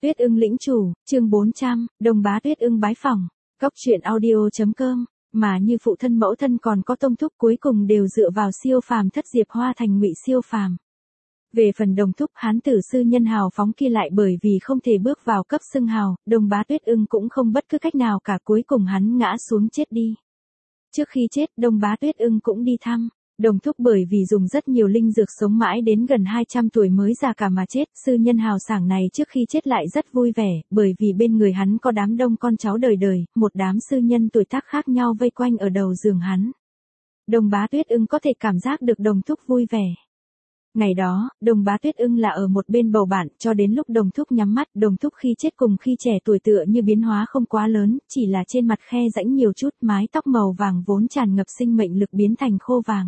Tuyết Ưng lĩnh chủ, chương 400, Đồng Bá Tuyết Ưng bái phỏng. Cóc truyện audio.com, mà như phụ thân mẫu thân còn có tông thúc cuối cùng đều dựa vào siêu phàm thất diệp hoa thành ngụy siêu phàm. Về phần đồng thúc hán tử sư nhân hào phóng kia lại bởi vì không thể bước vào cấp xưng hào, Đồng Bá Tuyết Ưng cũng không bất cứ cách nào cả, cuối cùng hắn ngã xuống chết đi. Trước khi chết, Đồng Bá Tuyết Ưng cũng đi thăm. Đồng thúc bởi vì dùng rất nhiều linh dược sống mãi đến gần 200 tuổi mới già cả mà chết, sư nhân hào sảng này trước khi chết lại rất vui vẻ, bởi vì bên người hắn có đám đông con cháu đời đời, một đám sư nhân tuổi tác khác nhau vây quanh ở đầu giường hắn. Đồng Bá Tuyết Ưng có thể cảm giác được đồng thúc vui vẻ. Ngày đó, Đồng Bá Tuyết Ưng là ở một bên bầu bạn, cho đến lúc đồng thúc nhắm mắt, đồng thúc khi chết cùng khi trẻ tuổi tựa như biến hóa không quá lớn, chỉ là trên mặt khe rãnh nhiều chút, mái tóc màu vàng vốn tràn ngập sinh mệnh lực biến thành khô vàng.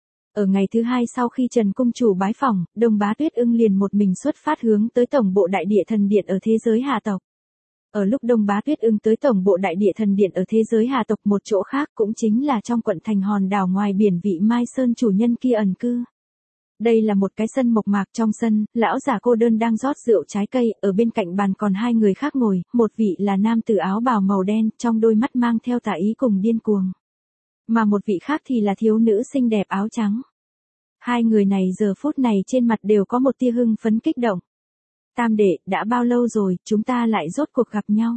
Ở ngày thứ hai sau khi Trần Cung Chủ bái phỏng, Đồng Bá Tuyết Ưng liền một mình xuất phát hướng tới tổng bộ đại địa thần điện ở thế giới Hà tộc. Ở lúc Đồng Bá Tuyết Ưng tới tổng bộ đại địa thần điện ở thế giới Hà tộc, một chỗ khác cũng chính là trong quận thành hòn đảo ngoài biển vị Mai Sơn chủ nhân kia ẩn cư. Đây là một cái sân mộc mạc, trong sân, lão già cô đơn đang rót rượu trái cây, ở bên cạnh bàn còn hai người khác ngồi, một vị là nam tử áo bào màu đen, trong đôi mắt mang theo tà ý cùng điên cuồng. Mà một vị khác thì là thiếu nữ xinh đẹp áo trắng. Hai người này giờ phút này trên mặt đều có một tia hưng phấn kích động. Tam đệ, đã bao lâu rồi, chúng ta lại rốt cuộc gặp nhau.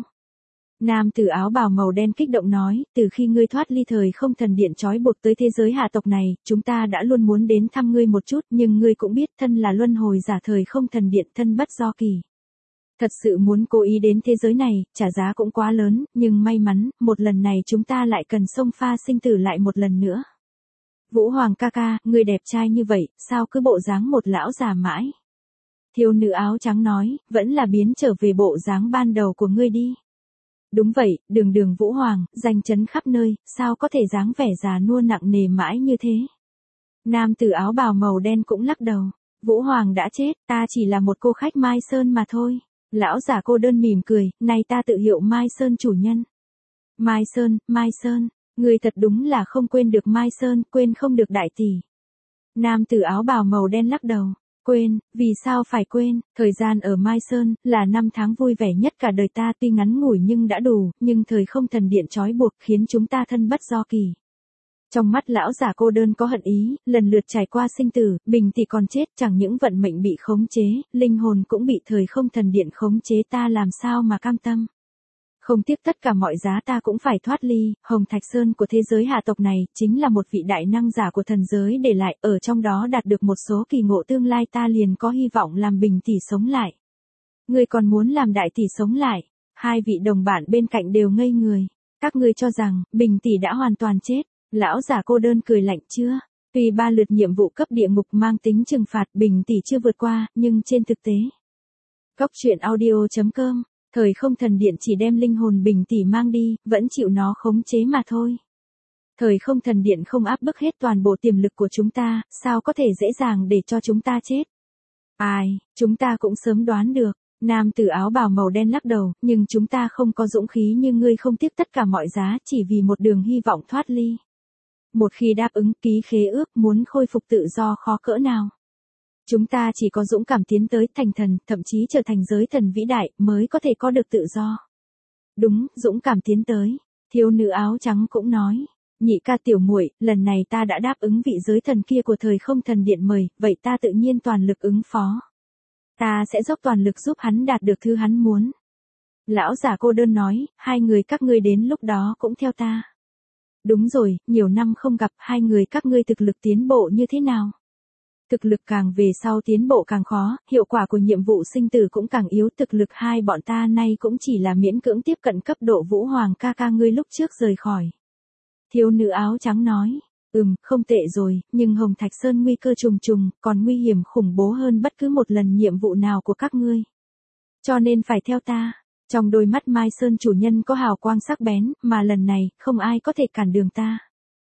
Nam tử áo bào màu đen kích động nói, từ khi ngươi thoát ly thời không thần điện trói buộc tới thế giới hạ tộc này, chúng ta đã luôn muốn đến thăm ngươi một chút, nhưng ngươi cũng biết thân là luân hồi giả thời không thần điện, thân bất do kỳ. Thật sự muốn cố ý đến thế giới này, trả giá cũng quá lớn, nhưng may mắn, một lần này chúng ta lại cần xông pha sinh tử lại một lần nữa. Vũ Hoàng ca ca, ngươi đẹp trai như vậy, sao cứ bộ dáng một lão già mãi? Thiếu nữ áo trắng nói, vẫn là biến trở về bộ dáng ban đầu của ngươi đi. Đúng vậy, đường Vũ Hoàng, danh chấn khắp nơi, sao có thể dáng vẻ già nua nặng nề mãi như thế? Nam tử áo bào màu đen cũng lắc đầu. Vũ Hoàng đã chết, ta chỉ là một cô khách Mai Sơn mà thôi. Lão giả cô đơn mỉm cười, nay ta tự hiệu Mai Sơn chủ nhân. Mai Sơn, người thật đúng là không quên được Mai Sơn, quên không được đại tỷ. Nam tử áo bào màu đen lắc đầu. Quên, vì sao phải quên, thời gian ở Mai Sơn, là năm tháng vui vẻ nhất cả đời ta, tuy ngắn ngủi nhưng đã đủ, nhưng thời không thần điện trói buộc khiến chúng ta thân bất do kỳ. Trong mắt lão giả cô đơn có hận ý, lần lượt trải qua sinh tử, bình thì còn chết, chẳng những vận mệnh bị khống chế, linh hồn cũng bị thời không thần điện khống chế, ta làm sao mà cam tâm. Không tiếc tất cả mọi giá ta cũng phải thoát ly. Hồng Thạch Sơn của thế giới hạ tộc này, chính là một vị đại năng giả của thần giới để lại, ở trong đó đạt được một số kỳ ngộ tương lai, ta liền có hy vọng làm bình tỷ sống lại. Ngươi còn muốn làm đại tỷ sống lại? Hai vị đồng bạn bên cạnh đều ngây người. Các ngươi cho rằng, bình tỷ đã hoàn toàn chết. Lão giả cô đơn cười lạnh chưa? Tuy 3 lượt nhiệm vụ cấp địa ngục mang tính trừng phạt bình tỷ chưa vượt qua, nhưng trên thực tế. Cóc truyện audio.com, thời không thần điện chỉ đem linh hồn bình tỷ mang đi, vẫn chịu nó khống chế mà thôi. Thời không thần điện không áp bức hết toàn bộ tiềm lực của chúng ta, sao có thể dễ dàng để cho chúng ta chết? Ai, chúng ta cũng sớm đoán được. Nam tử áo bào màu đen lắc đầu, nhưng chúng ta không có dũng khí như ngươi, không tiếc tất cả mọi giá chỉ vì một đường hy vọng thoát ly. Một khi đáp ứng ký khế ước, muốn khôi phục tự do khó cỡ nào. Chúng ta chỉ có dũng cảm tiến tới thành thần, thậm chí trở thành giới thần vĩ đại, mới có thể có được tự do. Đúng, dũng cảm tiến tới. Thiếu nữ áo trắng cũng nói. Nhị ca tiểu muội, lần này ta đã đáp ứng vị giới thần kia của thời không thần điện mời, vậy ta tự nhiên toàn lực ứng phó. Ta sẽ dốc toàn lực giúp hắn đạt được thứ hắn muốn. Lão giả cô đơn nói, hai người các ngươi đến lúc đó cũng theo ta. Đúng rồi, nhiều năm không gặp, hai người các ngươi thực lực tiến bộ như thế nào? Thực lực càng về sau tiến bộ càng khó, hiệu quả của nhiệm vụ sinh tử cũng càng yếu, thực lực hai bọn ta nay cũng chỉ là miễn cưỡng tiếp cận cấp độ Vũ Hoàng ca ca ngươi lúc trước rời khỏi. Thiếu nữ áo trắng nói, không tệ rồi, nhưng Hồng Thạch Sơn nguy cơ trùng trùng, còn nguy hiểm khủng bố hơn bất cứ một lần nhiệm vụ nào của các ngươi. Cho nên phải theo ta. Trong đôi mắt Mai Sơn chủ nhân có hào quang sắc bén, mà lần này, không ai có thể cản đường ta.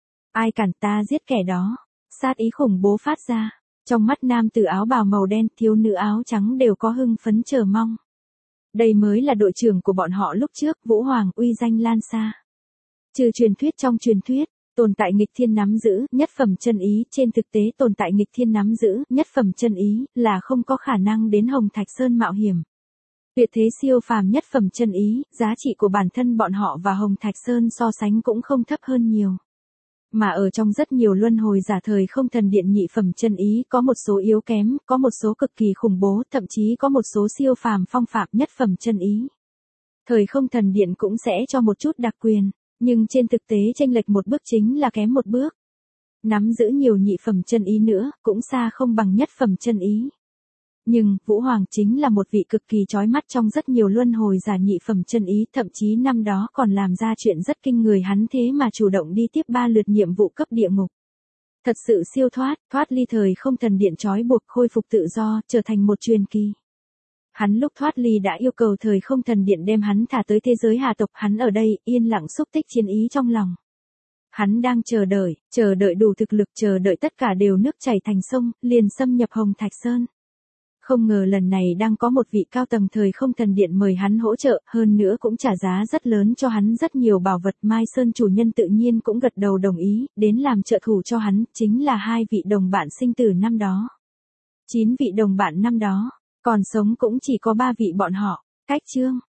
Ai cản ta giết kẻ đó. Sát ý khủng bố phát ra. Trong mắt nam tử áo bào màu đen, thiếu nữ áo trắng đều có hưng phấn chờ mong. Đây mới là đội trưởng của bọn họ lúc trước, Vũ Hoàng, uy danh lan xa. Trừ truyền thuyết trong truyền thuyết, tồn tại nghịch thiên nắm giữ, nhất phẩm chân ý, trên thực tế tồn tại nghịch thiên nắm giữ, nhất phẩm chân ý, là không có khả năng đến Hồng Thạch Sơn mạo hiểm. Tuyệt thế siêu phàm nhất phẩm chân ý, giá trị của bản thân bọn họ và Hồng Thạch Sơn so sánh cũng không thấp hơn nhiều. Mà ở trong rất nhiều luân hồi giả thời không thần điện nhị phẩm chân ý có một số yếu kém, có một số cực kỳ khủng bố, thậm chí có một số siêu phàm phong phạm nhất phẩm chân ý. Thời không thần điện cũng sẽ cho một chút đặc quyền, nhưng trên thực tế chênh lệch một bước chính là kém một bước. Nắm giữ nhiều nhị phẩm chân ý nữa, cũng xa không bằng nhất phẩm chân ý. Nhưng, Vũ Hoàng chính là một vị cực kỳ chói mắt trong rất nhiều luân hồi giả nhị phẩm chân ý, thậm chí năm đó còn làm ra chuyện rất kinh người, hắn thế mà chủ động đi tiếp 3 lượt nhiệm vụ cấp địa ngục. Thật sự siêu thoát ly thời không thần điện trói buộc, khôi phục tự do, trở thành một truyền kỳ. Hắn lúc thoát ly đã yêu cầu thời không thần điện đem hắn thả tới thế giới hà tộc, hắn ở đây, yên lặng xúc tích chiến ý trong lòng. Hắn đang chờ đợi đủ thực lực, chờ đợi tất cả đều nước chảy thành sông, liền xâm nhập Hồng Thạch Sơn. Không ngờ lần này đang có một vị cao tầng thời không thần điện mời hắn hỗ trợ, hơn nữa cũng trả giá rất lớn cho hắn rất nhiều bảo vật. Mai Sơn chủ nhân tự nhiên cũng gật đầu đồng ý, đến làm trợ thủ cho hắn, chính là 2 vị đồng bạn sinh tử năm đó. 9 vị đồng bạn năm đó, còn sống cũng chỉ có 3 vị bọn họ. Cách chương